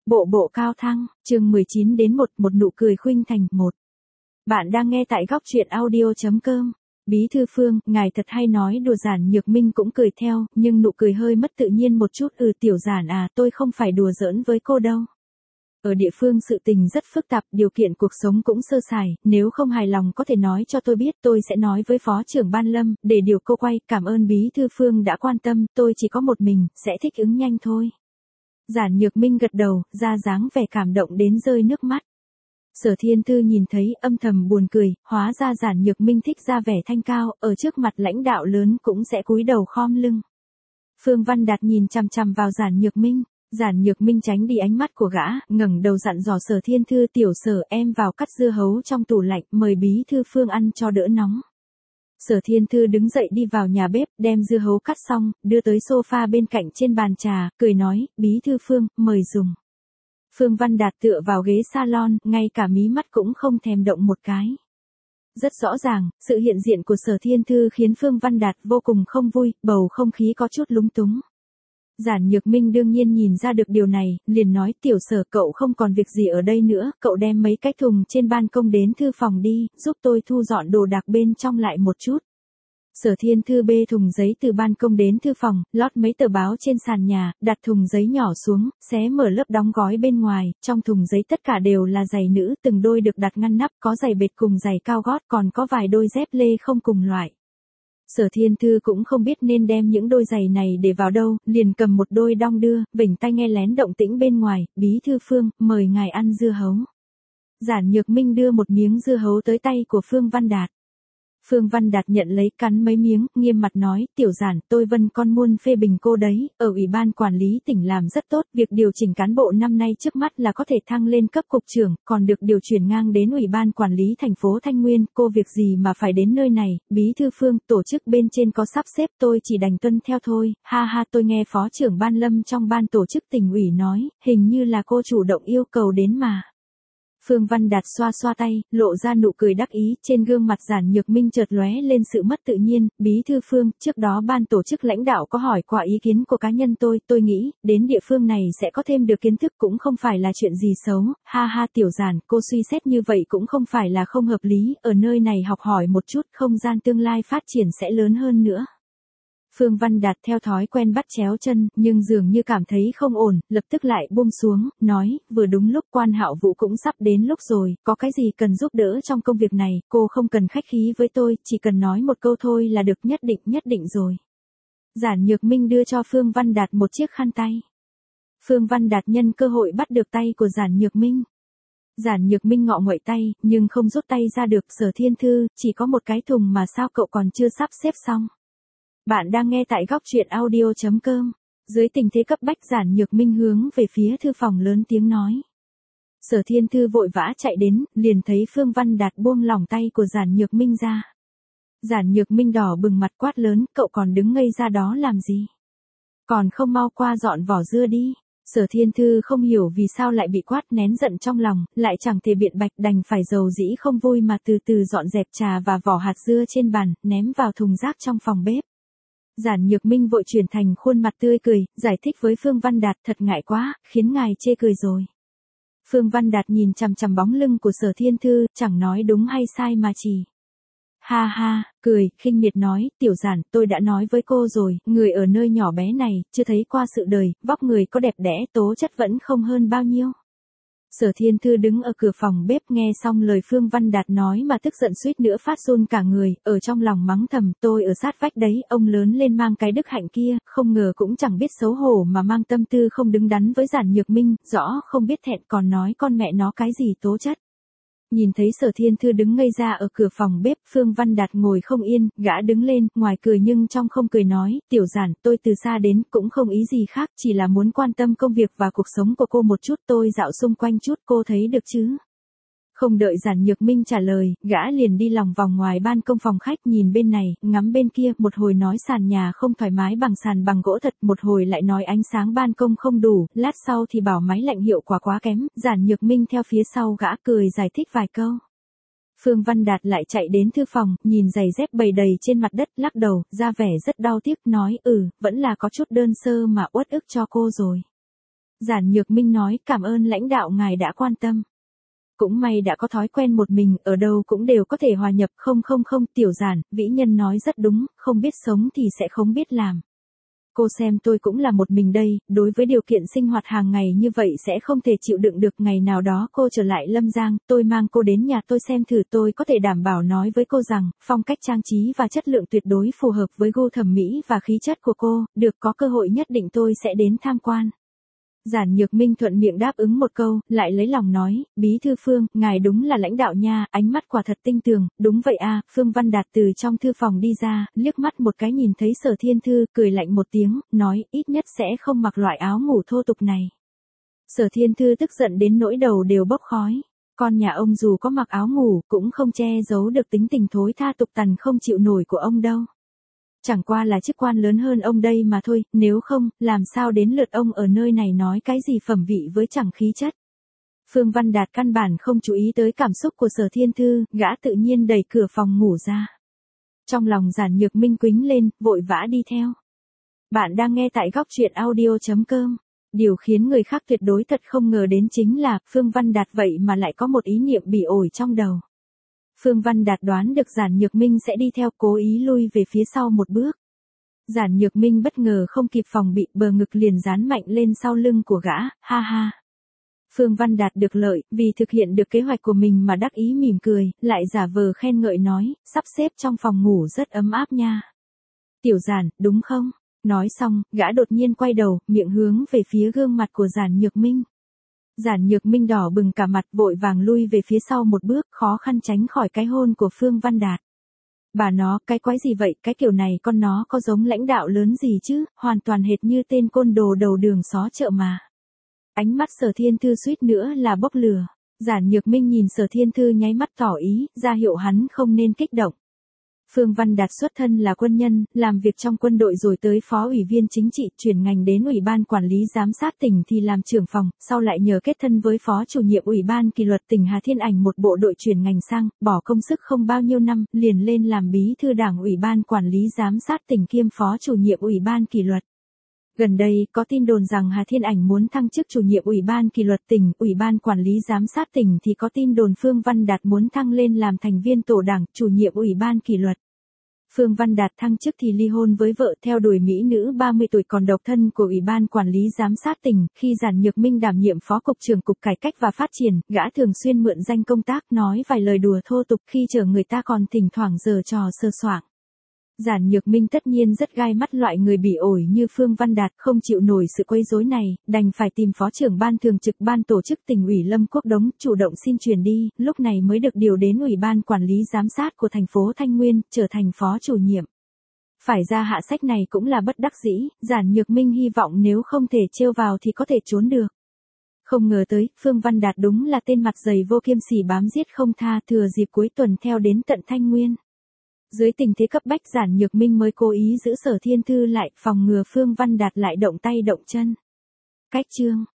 Bộ bộ cao thăng, chương 19 đến một nụ cười khuynh thành một. Bạn đang nghe tại góc truyện audio.com. Bí thư Phương, ngài thật hay nói đùa. Giản Nhược Minh cũng cười theo, nhưng nụ cười hơi mất tự nhiên một chút. Tiểu Giản à, tôi không phải đùa giỡn với cô đâu. Ở địa phương sự tình rất phức tạp, điều kiện cuộc sống cũng sơ sài, nếu không hài lòng có thể nói cho tôi biết, tôi sẽ nói với phó trưởng ban Lâm, để điều cô quay. Cảm ơn Bí thư Phương đã quan tâm, tôi chỉ có một mình, sẽ thích ứng nhanh thôi. Giản Nhược Minh gật đầu, ra dáng vẻ cảm động đến rơi nước mắt. Sở Thiên Thư nhìn thấy, âm thầm buồn cười, hóa ra Giản Nhược Minh thích ra vẻ thanh cao, ở trước mặt lãnh đạo lớn cũng sẽ cúi đầu khom lưng. Phương Văn Đạt nhìn chằm chằm vào Giản Nhược Minh. Giản Nhược Minh tránh đi ánh mắt của gã, ngẩng đầu dặn dò Sở Thiên Thư, tiểu Sở, em vào cắt dưa hấu trong tủ lạnh, mời Bí thư Phương ăn cho đỡ nóng. Sở Thiên Thư đứng dậy đi vào nhà bếp, đem dưa hấu cắt xong, đưa tới sofa bên cạnh trên bàn trà, cười nói, Bí thư Phương, mời dùng. Phương Văn Đạt tựa vào ghế salon, ngay cả mí mắt cũng không thèm động một cái. Rất rõ ràng, sự hiện diện của Sở Thiên Thư khiến Phương Văn Đạt vô cùng không vui, bầu không khí có chút lúng túng. Giản Nhược Minh đương nhiên nhìn ra được điều này, liền nói, tiểu Sở, cậu không còn việc gì ở đây nữa, cậu đem mấy cái thùng trên ban công đến thư phòng đi, giúp tôi thu dọn đồ đạc bên trong lại một chút. Sở Thiên Thư bê thùng giấy từ ban công đến thư phòng, lót mấy tờ báo trên sàn nhà, đặt thùng giấy nhỏ xuống, xé mở lớp đóng gói bên ngoài, trong thùng giấy tất cả đều là giày nữ, từng đôi được đặt ngăn nắp, có giày bệt cùng giày cao gót, còn có vài đôi dép lê không cùng loại. Sở Thiên Thư cũng không biết nên đem những đôi giày này để vào đâu, liền cầm một đôi đong đưa, vểnh tai nghe lén động tĩnh bên ngoài, Bí thư Phương, mời ngài ăn dưa hấu. Giản Nhược Minh đưa một miếng dưa hấu tới tay của Phương Văn Đạt. Phương Văn Đạt nhận lấy cắn mấy miếng, nghiêm mặt nói, tiểu Giản, tôi Vân con muôn phê bình cô đấy, ở Ủy ban Quản lý tỉnh làm rất tốt, việc điều chỉnh cán bộ năm nay trước mắt là có thể thăng lên cấp cục trưởng, còn được điều chuyển ngang đến Ủy ban Quản lý thành phố Thanh Nguyên, cô việc gì mà phải đến nơi này, Bí thư Phương, tổ chức bên trên có sắp xếp tôi chỉ đành tuân theo thôi, ha ha, tôi nghe phó trưởng ban Lâm trong ban tổ chức tỉnh ủy nói, hình như là cô chủ động yêu cầu đến mà. Phương Văn Đạt xoa xoa tay, lộ ra nụ cười đắc ý, trên gương mặt Giản Nhược Minh chợt lóe lên sự mất tự nhiên, Bí thư Phương, trước đó ban tổ chức lãnh đạo có hỏi qua ý kiến của cá nhân tôi nghĩ, đến địa phương này sẽ có thêm được kiến thức cũng không phải là chuyện gì xấu, ha ha tiểu Giản, cô suy xét như vậy cũng không phải là không hợp lý, ở nơi này học hỏi một chút, không gian tương lai phát triển sẽ lớn hơn nữa. Phương Văn Đạt theo thói quen bắt chéo chân, nhưng dường như cảm thấy không ổn, lập tức lại buông xuống, nói, vừa đúng lúc Quan Hạo Vũ cũng sắp đến lúc rồi, có cái gì cần giúp đỡ trong công việc này, cô không cần khách khí với tôi, chỉ cần nói một câu thôi là được, nhất định rồi. Giản Nhược Minh đưa cho Phương Văn Đạt một chiếc khăn tay. Phương Văn Đạt nhân cơ hội bắt được tay của Giản Nhược Minh. Giản Nhược Minh ngọ nguậy tay, nhưng không rút tay ra được. Sở Thiên Thư, chỉ có một cái thùng mà sao cậu còn chưa sắp xếp xong. Bạn đang nghe tại góc truyện audio.com. Dưới tình thế cấp bách, Giản Nhược Minh hướng về phía thư phòng lớn tiếng nói. Sở Thiên Thư vội vã chạy đến, liền thấy Phương Văn Đạt buông lỏng tay của Giản Nhược Minh ra. Giản Nhược Minh đỏ bừng mặt quát lớn, cậu còn đứng ngây ra đó làm gì? Còn không mau qua dọn vỏ dưa đi. Sở Thiên Thư không hiểu vì sao lại bị quát, nén giận trong lòng, lại chẳng thể biện bạch, đành phải dầu dĩ không vui mà từ từ dọn dẹp trà và vỏ hạt dưa trên bàn, ném vào thùng rác trong phòng bếp. Giản Nhược Minh vội chuyển thành khuôn mặt tươi cười, giải thích với Phương Văn Đạt, thật ngại quá, khiến ngài chê cười rồi. Phương Văn Đạt nhìn chằm chằm bóng lưng của Sở Thiên Thư, chẳng nói đúng hay sai mà chỉ. Ha ha, cười, khinh miệt nói, tiểu Giản, tôi đã nói với cô rồi, người ở nơi nhỏ bé này, chưa thấy qua sự đời, vóc người có đẹp đẽ, tố chất vẫn không hơn bao nhiêu. Sở Thiên Thư đứng ở cửa phòng bếp nghe xong lời Phương Văn Đạt nói mà tức giận suýt nữa phát run cả người, ở trong lòng mắng thầm, tôi ở sát vách đấy, ông lớn lên mang cái đức hạnh kia, không ngờ cũng chẳng biết xấu hổ mà mang tâm tư không đứng đắn với Giản Nhược Minh, rõ không biết thẹn còn nói con mẹ nó cái gì tố chất. Nhìn thấy Sở Thiên Thư đứng ngây ra ở cửa phòng bếp, Phương Văn Đạt ngồi không yên, gã đứng lên, ngoài cười nhưng trong không cười nói, tiểu Giản, tôi từ xa đến, cũng không ý gì khác, chỉ là muốn quan tâm công việc và cuộc sống của cô một chút, tôi dạo xung quanh chút, cô thấy được chứ? Không đợi Giản Nhược Minh trả lời, gã liền đi lòng vòng ngoài ban công phòng khách, nhìn bên này, ngắm bên kia, một hồi nói sàn nhà không thoải mái bằng sàn bằng gỗ thật, một hồi lại nói ánh sáng ban công không đủ, lát sau thì bảo máy lạnh hiệu quả quá kém, Giản Nhược Minh theo phía sau gã cười giải thích vài câu. Phương Văn Đạt lại chạy đến thư phòng, nhìn giày dép bày đầy trên mặt đất, lắc đầu, ra vẻ rất đau tiếc, nói, vẫn là có chút đơn sơ mà uất ức cho cô rồi. Giản Nhược Minh nói cảm ơn lãnh đạo ngài đã quan tâm. Cũng may đã có thói quen một mình, ở đâu cũng đều có thể hòa nhập. Không, Tiểu Giản, vĩ nhân nói rất đúng, không biết sống thì sẽ không biết làm. Cô xem tôi cũng là một mình đây, đối với điều kiện sinh hoạt hàng ngày như vậy sẽ không thể chịu đựng được. Ngày nào đó cô trở lại Lâm Giang, tôi mang cô đến nhà tôi xem thử, tôi có thể đảm bảo nói với cô rằng, phong cách trang trí và chất lượng tuyệt đối phù hợp với gu thẩm mỹ và khí chất của cô, được có cơ hội nhất định tôi sẽ đến tham quan. Giản Nhược Minh thuận miệng đáp ứng một câu, lại lấy lòng nói, Bí thư Phương, ngài đúng là lãnh đạo nha, ánh mắt quả thật tinh tường. Đúng vậy à. Phương Văn Đạt từ trong thư phòng đi ra, liếc mắt một cái nhìn thấy Sở Thiên Thư, cười lạnh một tiếng, nói, ít nhất sẽ không mặc loại áo ngủ thô tục này. Sở Thiên Thư tức giận đến nỗi đầu đều bốc khói. Con nhà ông dù có mặc áo ngủ, cũng không che giấu được tính tình thối tha tục tằn không chịu nổi của ông đâu. Chẳng qua là chức quan lớn hơn ông đây mà thôi, nếu không, làm sao đến lượt ông ở nơi này nói cái gì phẩm vị với chẳng khí chất. Phương Văn Đạt căn bản không chú ý tới cảm xúc của Sở Thiên Thư, gã tự nhiên đẩy cửa phòng ngủ ra. Trong lòng Giản Nhược Minh quĩnh lên, vội vã đi theo. Bạn đang nghe tại góc truyện audio.com. Điều khiến người khác tuyệt đối thật không ngờ đến chính là, Phương Văn Đạt vậy mà lại có một ý niệm bị ổi trong đầu. Phương Văn Đạt đoán được Giản Nhược Minh sẽ đi theo, cố ý lui về phía sau một bước. Giản Nhược Minh bất ngờ không kịp phòng bị, bờ ngực liền dán mạnh lên sau lưng của gã, ha ha. Phương Văn Đạt được lợi, vì thực hiện được kế hoạch của mình mà đắc ý mỉm cười, lại giả vờ khen ngợi nói, sắp xếp trong phòng ngủ rất ấm áp nha. Tiểu Giản, đúng không? Nói xong, gã đột nhiên quay đầu, miệng hướng về phía gương mặt của Giản Nhược Minh. Giản Nhược Minh đỏ bừng cả mặt, vội vàng lui về phía sau một bước, khó khăn tránh khỏi cái hôn của Phương Văn Đạt. Bà nó, cái quái gì vậy, cái kiểu này con nó có giống lãnh đạo lớn gì chứ, hoàn toàn hệt như tên côn đồ đầu đường xó chợ mà. Ánh mắt Sở Thiên Thư suýt nữa là bốc lửa. Giản Nhược Minh nhìn Sở Thiên Thư nháy mắt tỏ ý, ra hiệu hắn không nên kích động. Phương Văn Đạt xuất thân là quân nhân, làm việc trong quân đội rồi tới phó ủy viên chính trị, chuyển ngành đến Ủy ban Quản lý Giám sát tỉnh thì làm trưởng phòng, sau lại nhờ kết thân với phó chủ nhiệm Ủy ban Kỷ luật tỉnh Hà Thiên Ảnh một bộ đội chuyển ngành sang, bỏ công sức không bao nhiêu năm, liền lên làm bí thư đảng Ủy ban Quản lý Giám sát tỉnh kiêm phó chủ nhiệm Ủy ban Kỷ luật. Gần đây, có tin đồn rằng Hà Thiên Ảnh muốn thăng chức chủ nhiệm Ủy ban Kỷ luật tỉnh, Ủy ban Quản lý Giám sát tỉnh thì có tin đồn Phương Văn Đạt muốn thăng lên làm thành viên tổ đảng, chủ nhiệm Ủy ban Kỷ luật. Phương Văn Đạt thăng chức thì ly hôn với vợ, theo đuổi mỹ nữ 30 tuổi còn độc thân của Ủy ban Quản lý Giám sát tỉnh. Khi Giản Nhược Minh đảm nhiệm phó cục trưởng Cục Cải cách và Phát triển, gã thường xuyên mượn danh công tác, nói vài lời đùa thô tục, khi chở người ta còn thỉnh thoảng giở trò sơ soạng. Giản Nhược Minh tất nhiên rất gai mắt loại người bị ổi như Phương Văn Đạt, không chịu nổi sự quấy rối này, đành phải tìm phó trưởng ban thường trực ban tổ chức tỉnh ủy Lâm Quốc Đống, chủ động xin chuyển đi, lúc này mới được điều đến Ủy ban Quản lý Giám sát của thành phố Thanh Nguyên, trở thành phó chủ nhiệm. Phải ra hạ sách này cũng là bất đắc dĩ, Giản Nhược Minh hy vọng nếu không thể trêu vào thì có thể trốn được. Không ngờ tới, Phương Văn Đạt đúng là tên mặt dày vô kiêm sỉ bám giết không tha, thừa dịp cuối tuần theo đến tận Thanh Nguyên. Dưới tình thế cấp bách, Giản Nhược Minh mới cố ý giữ Sở Thiên Thư lại, phòng ngừa Phương Văn Đạt lại động tay động chân. Cách chương